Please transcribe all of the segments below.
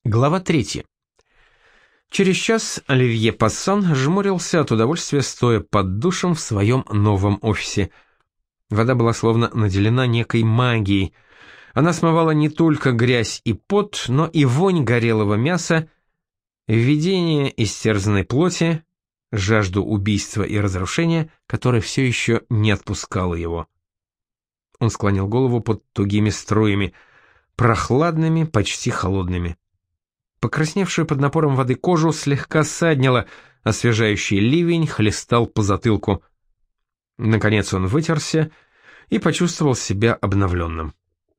Глава 3. Через час Оливье Пассан жмурился от удовольствия, стоя под душем в своем новом офисе. Вода была словно наделена некой магией. Она смывала не только грязь и пот, но и вонь горелого мяса, видение истерзанной плоти, жажду убийства и разрушения, которая все еще не отпускала его. Он склонил голову под тугими струями, прохладными, почти холодными. Покрасневшую под напором воды кожу слегка ссаднило, освежающий ливень хлестал по затылку. Наконец он вытерся и почувствовал себя обновленным.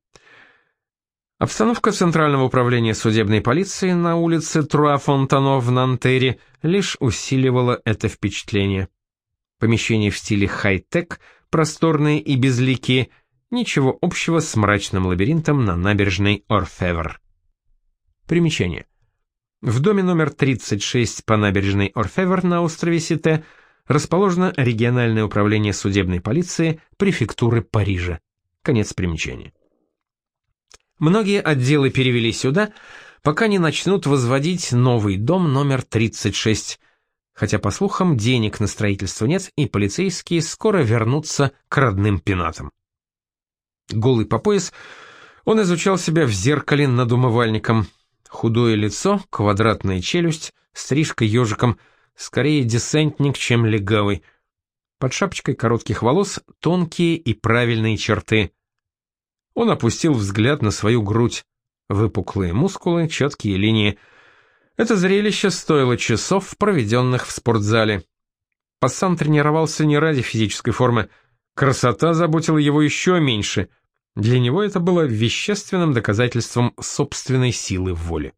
Обстановка Центрального управления судебной полиции на улице Труа-Фонтано в Нантерре лишь усиливала это впечатление. Помещения в стиле хай-тек, просторные и безликие, ничего общего с мрачным лабиринтом на набережной Орфевр. Примечание. В доме номер 36 по набережной Орфевр на острове Сите расположено региональное управление судебной полиции префектуры Парижа. Конец примечания. Многие отделы перевели сюда, пока не начнут возводить новый дом номер 36, хотя, по слухам, денег на строительство нет, и полицейские скоро вернутся к родным пенатам. Голый по пояс, он изучал себя в зеркале над умывальником. Худое лицо, квадратная челюсть, стрижка ежиком, скорее десантник, чем легавый. Под шапочкой коротких волос тонкие и правильные черты. Он опустил взгляд на свою грудь. Выпуклые мускулы, четкие линии. Это зрелище стоило часов, проведенных в спортзале. Пассан тренировался не ради физической формы. Красота заботила его еще меньше. Для него это было вещественным доказательством собственной силы воли.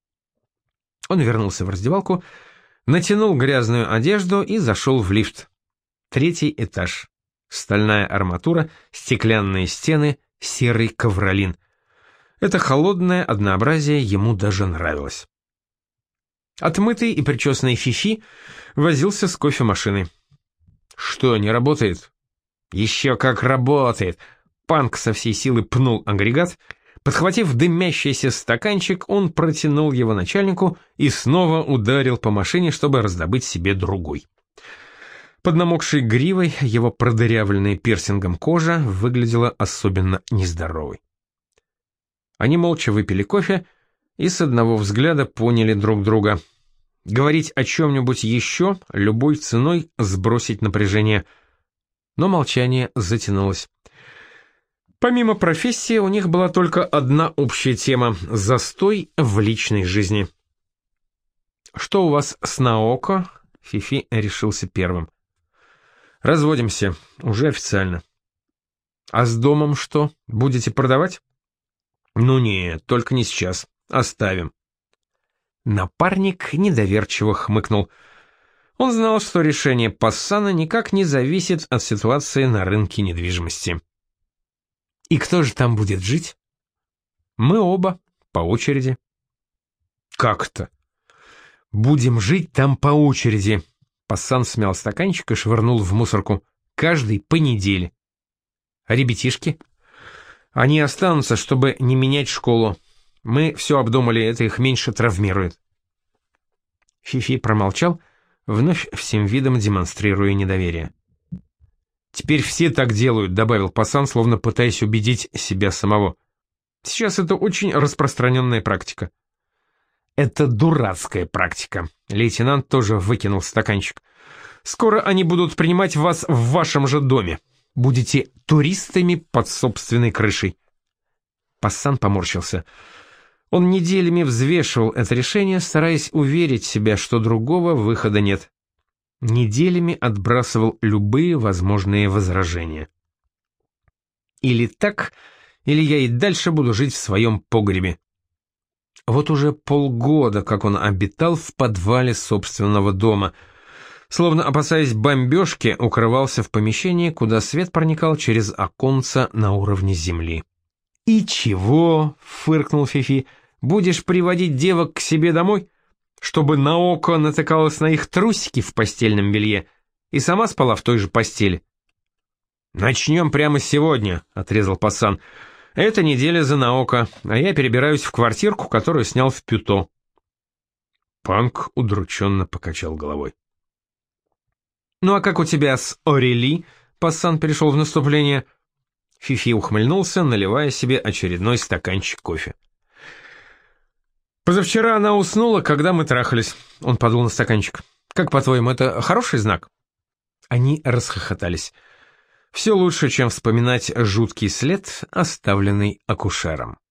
Он вернулся в раздевалку, натянул грязную одежду и зашел в лифт. 3-й этаж. Стальная арматура, стеклянные стены, серый ковролин. Это холодное однообразие ему даже нравилось. Отмытый и причесанный Фифи возился с кофемашиной. «Что, не работает?» «Еще как работает!» Панк со всей силы пнул агрегат. Подхватив дымящийся стаканчик, он протянул его начальнику и снова ударил по машине, чтобы раздобыть себе другой. Под намокшей гривой его продырявленная пирсингом кожа выглядела особенно нездоровой. Они молча выпили кофе и с одного взгляда поняли друг друга. Говорить о чем-нибудь еще, любой ценой сбросить напряжение. Но молчание затянулось. Помимо профессии, у них была только одна общая тема – застой в личной жизни. «Что у вас с Наоко?» – Фифи решился первым. «Разводимся, уже официально». «А с домом что, будете продавать?» «Ну нет, только не сейчас, оставим». Напарник недоверчиво хмыкнул. Он знал, что решение Пассана никак не зависит от ситуации на рынке недвижимости. «И кто же там будет жить?» «Мы оба, по очереди». «Как-то?» «Будем жить там по очереди». Пассан смял стаканчик и швырнул в мусорку. «Каждый по неделе». «А ребятишки?» «Они останутся, чтобы не менять школу. Мы все обдумали, это их меньше травмирует». Фифи промолчал, вновь всем видом демонстрируя недоверие. «Теперь все так делают», — добавил Пассан, словно пытаясь убедить себя самого. «Сейчас это очень распространенная практика». «Это дурацкая практика», — лейтенант тоже выкинул стаканчик. «Скоро они будут принимать вас в вашем же доме. Будете туристами под собственной крышей». Пассан поморщился. Он неделями взвешивал это решение, стараясь уверить себя, что другого выхода нет. Неделями отбрасывал любые возможные возражения. Или так, или я и дальше буду жить в своем погребе. Вот уже полгода, как он обитал в подвале собственного дома, словно опасаясь бомбежки, укрывался в помещении, куда свет проникал через оконца на уровне земли. «И чего?» — фыркнул Фифи. «Будешь приводить девок к себе домой? Чтобы Наоко натыкалась на их трусики в постельном белье и сама спала в той же постели». «Начнем прямо сегодня», — отрезал Пассан. Эта неделя за Наока, а я перебираюсь в квартирку, которую снял в Пюто». Панк удрученно покачал головой. «Ну а как у тебя с Орели?» — Пассан перешел в наступление. Фифи ухмыльнулся, наливая себе очередной стаканчик кофе. «Позавчера она уснула, когда мы трахались». Он подул на стаканчик. «Как, по-твоему, это хороший знак?» Они расхохотались. Все лучше, чем вспоминать жуткий след, оставленный акушером.